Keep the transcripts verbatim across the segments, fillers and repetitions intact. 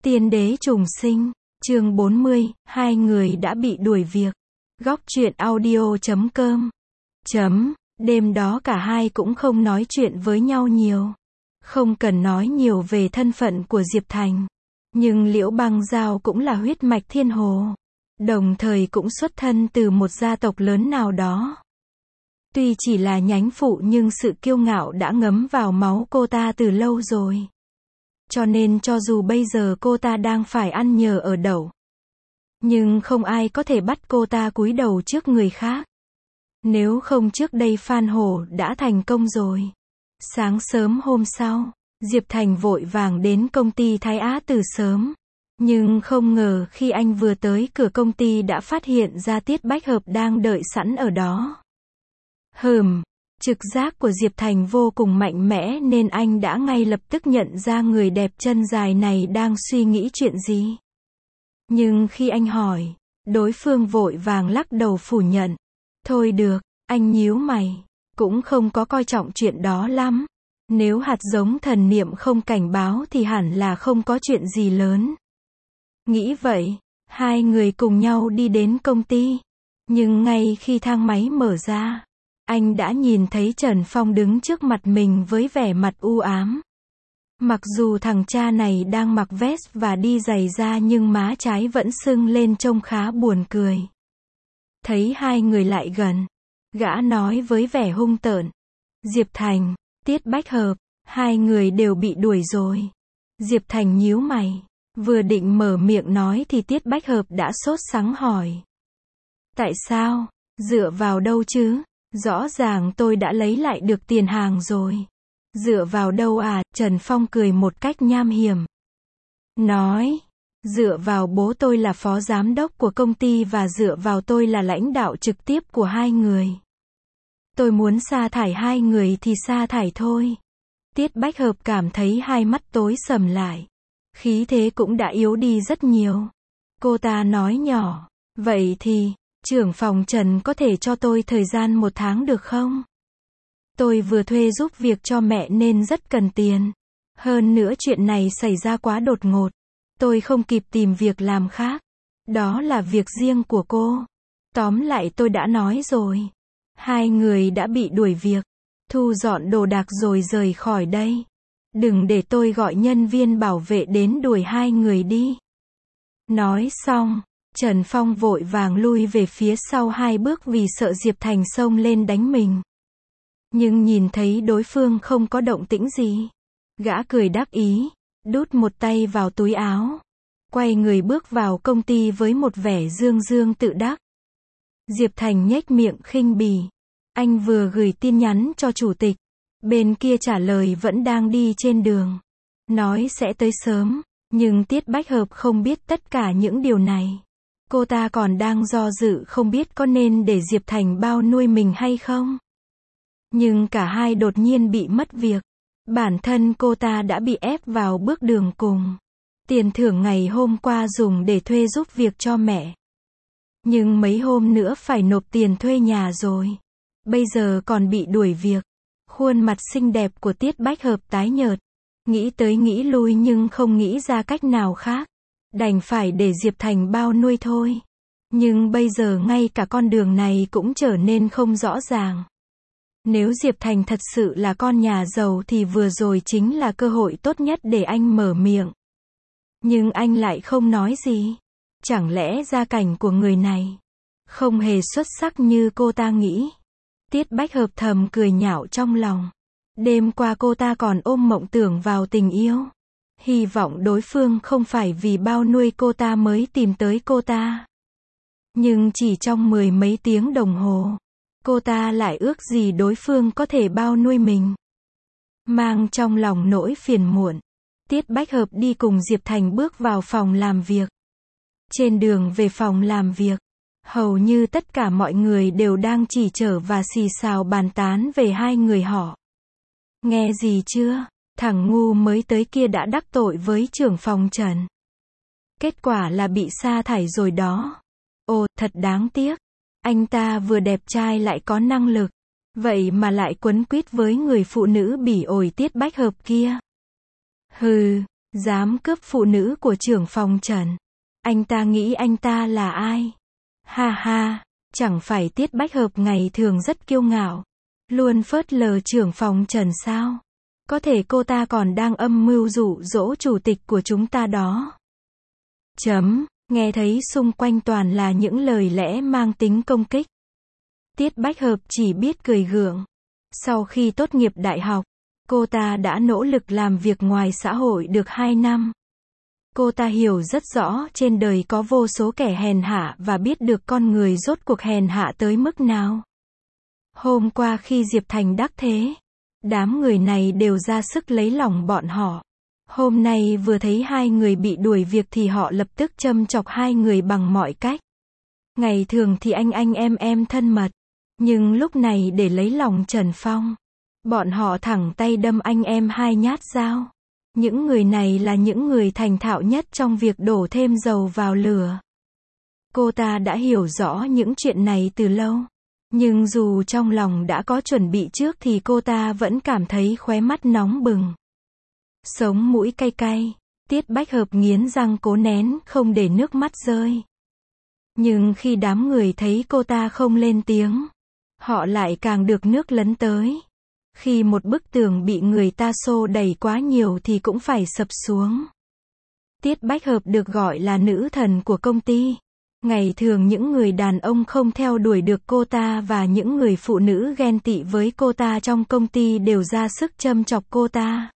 Tiên đế trùng sinh, chương bốn mươi, hai người đã bị đuổi việc. Góc truyện audio chấm com. Chấm, đêm đó cả hai cũng không nói chuyện với nhau nhiều. Không cần nói nhiều về thân phận của Diệp Thành. Nhưng Liễu Băng Giao cũng là huyết mạch thiên hồ. Đồng thời cũng xuất thân từ một gia tộc lớn nào đó. Tuy chỉ là nhánh phụ nhưng sự kiêu ngạo đã ngấm vào máu cô ta từ lâu rồi. Cho nên cho dù bây giờ cô ta đang phải ăn nhờ ở đậu, nhưng không ai có thể bắt cô ta cúi đầu trước người khác. Nếu không trước đây Phan Hổ đã thành công rồi. Sáng sớm hôm sau, Diệp Thành vội vàng đến công ty Thái Á từ sớm. Nhưng không ngờ khi anh vừa tới cửa công ty đã phát hiện ra Tiết Bách Hợp đang đợi sẵn ở đó. Hừm, trực giác của Diệp Thành vô cùng mạnh mẽ nên anh đã ngay lập tức nhận ra người đẹp chân dài này đang suy nghĩ chuyện gì. Nhưng khi anh hỏi, đối phương vội vàng lắc đầu phủ nhận. Thôi được, anh nhíu mày, cũng không có coi trọng chuyện đó lắm. Nếu hạt giống thần niệm không cảnh báo thì hẳn là không có chuyện gì lớn. Nghĩ vậy, hai người cùng nhau đi đến công ty. Nhưng ngay khi thang máy mở ra, anh đã nhìn thấy Trần Phong đứng trước mặt mình với vẻ mặt u ám. Mặc dù thằng cha này đang mặc vest và đi giày da nhưng má trái vẫn sưng lên trông khá buồn cười. Thấy hai người lại gần, gã nói với vẻ hung tợn. Diệp Thành, Tiết Bách Hợp, hai người đều bị đuổi rồi. Diệp Thành nhíu mày, vừa định mở miệng nói thì Tiết Bách Hợp đã sốt sắng hỏi. Tại sao? Dựa vào đâu chứ? Rõ ràng tôi đã lấy lại được tiền hàng rồi. Dựa vào đâu à? Trần Phong cười một cách nham hiểm. Nói, dựa vào bố tôi là phó giám đốc của công ty và dựa vào tôi là lãnh đạo trực tiếp của hai người. Tôi muốn sa thải hai người thì sa thải thôi. Tiết Bách Hợp cảm thấy hai mắt tối sầm lại. Khí thế cũng đã yếu đi rất nhiều. Cô ta nói nhỏ, vậy thì, trưởng phòng Trần có thể cho tôi thời gian một tháng được không? Tôi vừa thuê giúp việc cho mẹ nên rất cần tiền. Hơn nữa chuyện này xảy ra quá đột ngột. Tôi không kịp tìm việc làm khác. Đó là việc riêng của cô. Tóm lại tôi đã nói rồi. Hai người đã bị đuổi việc. Thu dọn đồ đạc rồi rời khỏi đây. Đừng để tôi gọi nhân viên bảo vệ đến đuổi hai người đi. Nói xong, Trần Phong vội vàng lui về phía sau hai bước vì sợ Diệp Thành xông lên đánh mình. Nhưng nhìn thấy đối phương không có động tĩnh gì. Gã cười đắc ý, đút một tay vào túi áo. Quay người bước vào công ty với một vẻ dương dương tự đắc. Diệp Thành nhếch miệng khinh bỉ. Anh vừa gửi tin nhắn cho chủ tịch. Bên kia trả lời vẫn đang đi trên đường. Nói sẽ tới sớm. Nhưng Tiết Bách Hợp không biết tất cả những điều này. Cô ta còn đang do dự không biết có nên để Diệp Thành bao nuôi mình hay không. Nhưng cả hai đột nhiên bị mất việc. Bản thân cô ta đã bị ép vào bước đường cùng. Tiền thưởng ngày hôm qua dùng để thuê giúp việc cho mẹ. Nhưng mấy hôm nữa phải nộp tiền thuê nhà rồi. Bây giờ còn bị đuổi việc. Khuôn mặt xinh đẹp của Tiết Bách Hợp tái nhợt. Nghĩ tới nghĩ lui nhưng không nghĩ ra cách nào khác. Đành phải để Diệp Thành bao nuôi thôi. Nhưng bây giờ ngay cả con đường này cũng trở nên không rõ ràng. Nếu Diệp Thành thật sự là con nhà giàu thì vừa rồi chính là cơ hội tốt nhất để anh mở miệng. Nhưng anh lại không nói gì. Chẳng lẽ gia cảnh của người này không hề xuất sắc như cô ta nghĩ. Tiết Bách Hợp thầm cười nhạo trong lòng. Đêm qua cô ta còn ôm mộng tưởng vào tình yêu. Hy vọng đối phương không phải vì bao nuôi cô ta mới tìm tới cô ta. Nhưng chỉ trong mười mấy tiếng đồng hồ, cô ta lại ước gì đối phương có thể bao nuôi mình. Mang trong lòng nỗi phiền muộn, Tiết Bách Hợp đi cùng Diệp Thành bước vào phòng làm việc. Trên đường về phòng làm việc, hầu như tất cả mọi người đều đang chỉ trỏ và xì xào bàn tán về hai người họ. Nghe gì chưa? Thằng ngu mới tới kia đã đắc tội với trưởng phòng Trần. Kết quả là bị sa thải rồi đó. Ồ, thật đáng tiếc. Anh ta vừa đẹp trai lại có năng lực. Vậy mà lại quấn quýt với người phụ nữ bỉ ổi Tiết Bách Hợp kia. Hừ, Dám cướp phụ nữ của trưởng phòng Trần. Anh ta nghĩ anh ta là ai? Ha ha, chẳng phải Tiết Bách Hợp ngày thường rất kiêu ngạo, luôn phớt lờ trưởng phòng Trần sao? Có thể cô ta còn đang âm mưu dụ dỗ chủ tịch của chúng ta đó. Chấm, nghe thấy xung quanh toàn là những lời lẽ mang tính công kích. Tiết Bách Hợp chỉ biết cười gượng. Sau khi tốt nghiệp đại học, cô ta đã nỗ lực làm việc ngoài xã hội được hai năm. Cô ta hiểu rất rõ trên đời có vô số kẻ hèn hạ và biết được con người rốt cuộc hèn hạ tới mức nào. Hôm qua khi Diệp Thành đắc thế, đám người này đều ra sức lấy lòng bọn họ. Hôm nay vừa thấy hai người bị đuổi việc thì họ lập tức châm chọc hai người bằng mọi cách. Ngày thường thì anh anh em em thân mật, nhưng lúc này để lấy lòng Trần Phong, bọn họ thẳng tay đâm anh em hai nhát dao. Những người này là những người thành thạo nhất trong việc đổ thêm dầu vào lửa. Cô ta đã hiểu rõ những chuyện này từ lâu. Nhưng dù trong lòng đã có chuẩn bị trước thì cô ta vẫn cảm thấy khóe mắt nóng bừng. Sống mũi cay cay, Tiết Bách Hợp nghiến răng cố nén không để nước mắt rơi. Nhưng khi đám người thấy cô ta không lên tiếng, họ lại càng được nước lấn tới. Khi một bức tường bị người ta xô đẩy quá nhiều thì cũng phải sập xuống. Tiết Bách Hợp được gọi là nữ thần của công ty. Ngày thường những người đàn ông không theo đuổi được cô ta và những người phụ nữ ghen tị với cô ta trong công ty đều ra sức châm chọc cô ta.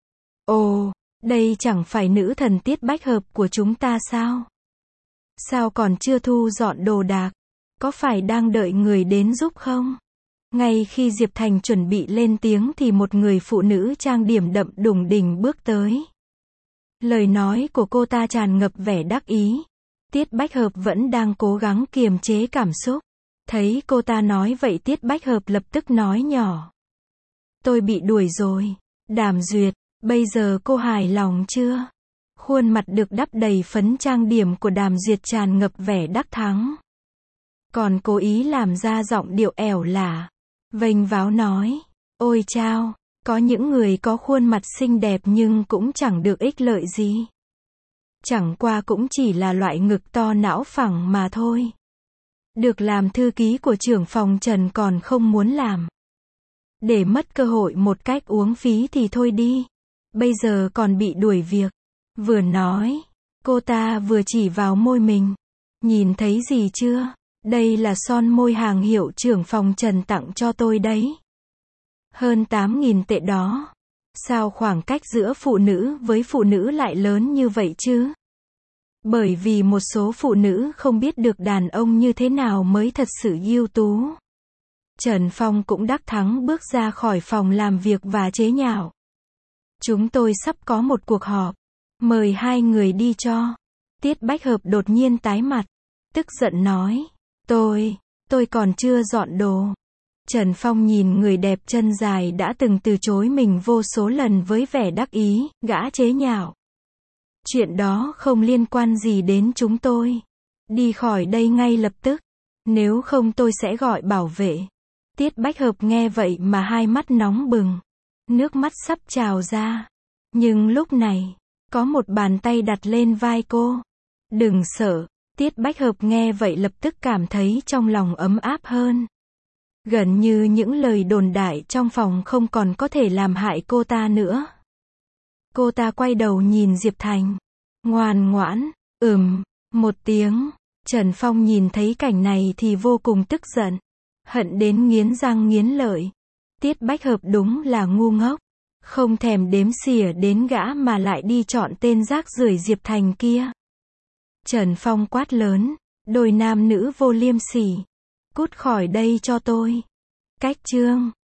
Ồ, đây chẳng phải nữ thần Tiết Bách Hợp của chúng ta sao? Sao còn chưa thu dọn đồ đạc? Có phải đang đợi người đến giúp không? Ngay khi Diệp Thành chuẩn bị lên tiếng thì một người phụ nữ trang điểm đậm đùng đỉnh bước tới. Lời nói của cô ta tràn ngập vẻ đắc ý. Tiết Bách Hợp vẫn đang cố gắng kiềm chế cảm xúc. Thấy cô ta nói vậy Tiết Bách Hợp lập tức nói nhỏ. Tôi bị đuổi rồi. Đàm Duyệt, bây giờ cô hài lòng chưa? Khuôn mặt được đắp đầy phấn trang điểm của Đàm Duyệt tràn ngập vẻ đắc thắng. Còn cố ý làm ra giọng điệu ẻo lả. Vênh váo nói. Ôi chao, có những người có khuôn mặt xinh đẹp nhưng cũng chẳng được ích lợi gì. Chẳng qua cũng chỉ là loại ngực to não phẳng mà thôi. Được làm thư ký của trưởng phòng Trần còn không muốn làm. Để mất cơ hội một cách uống phí thì thôi đi. Bây giờ còn bị đuổi việc. Vừa nói, cô ta vừa chỉ vào môi mình. Nhìn thấy gì chưa? Đây là son môi hàng hiệu trưởng phòng Trần tặng cho tôi đấy. Hơn tám nghìn tệ đó. Sao khoảng cách giữa phụ nữ với phụ nữ lại lớn như vậy chứ? Bởi vì một số phụ nữ không biết được đàn ông như thế nào mới thật sự ưu tú. Trần Phong cũng đắc thắng bước ra khỏi phòng làm việc và chế nhạo. Chúng tôi sắp có một cuộc họp. Mời hai người đi cho. Tiết Bách Hợp đột nhiên tái mặt. Tức giận nói. Tôi, tôi còn chưa dọn đồ. Trần Phong nhìn người đẹp chân dài đã từng từ chối mình vô số lần với vẻ đắc ý, gã chế nhạo. Chuyện đó không liên quan gì đến chúng tôi. Đi khỏi đây ngay lập tức. Nếu không tôi sẽ gọi bảo vệ. Tiết Bách Hợp nghe vậy mà hai mắt nóng bừng. Nước mắt sắp trào ra. Nhưng lúc này, có một bàn tay đặt lên vai cô. Đừng sợ. Tiết Bách Hợp nghe vậy lập tức cảm thấy trong lòng ấm áp hơn. Gần như những lời đồn đại trong phòng không còn có thể làm hại cô ta nữa. Cô ta quay đầu nhìn Diệp Thành. Ngoan ngoãn, ừm, một tiếng. Trần Phong nhìn thấy cảnh này thì vô cùng tức giận. Hận đến nghiến răng nghiến lợi. Tiết Bách Hợp đúng là ngu ngốc. Không thèm đếm xỉa đến gã mà lại đi chọn tên rác rưởi Diệp Thành kia. Trần Phong quát lớn. Đôi nam nữ vô liêm sỉ. Cút khỏi đây cho tôi. Cách chương.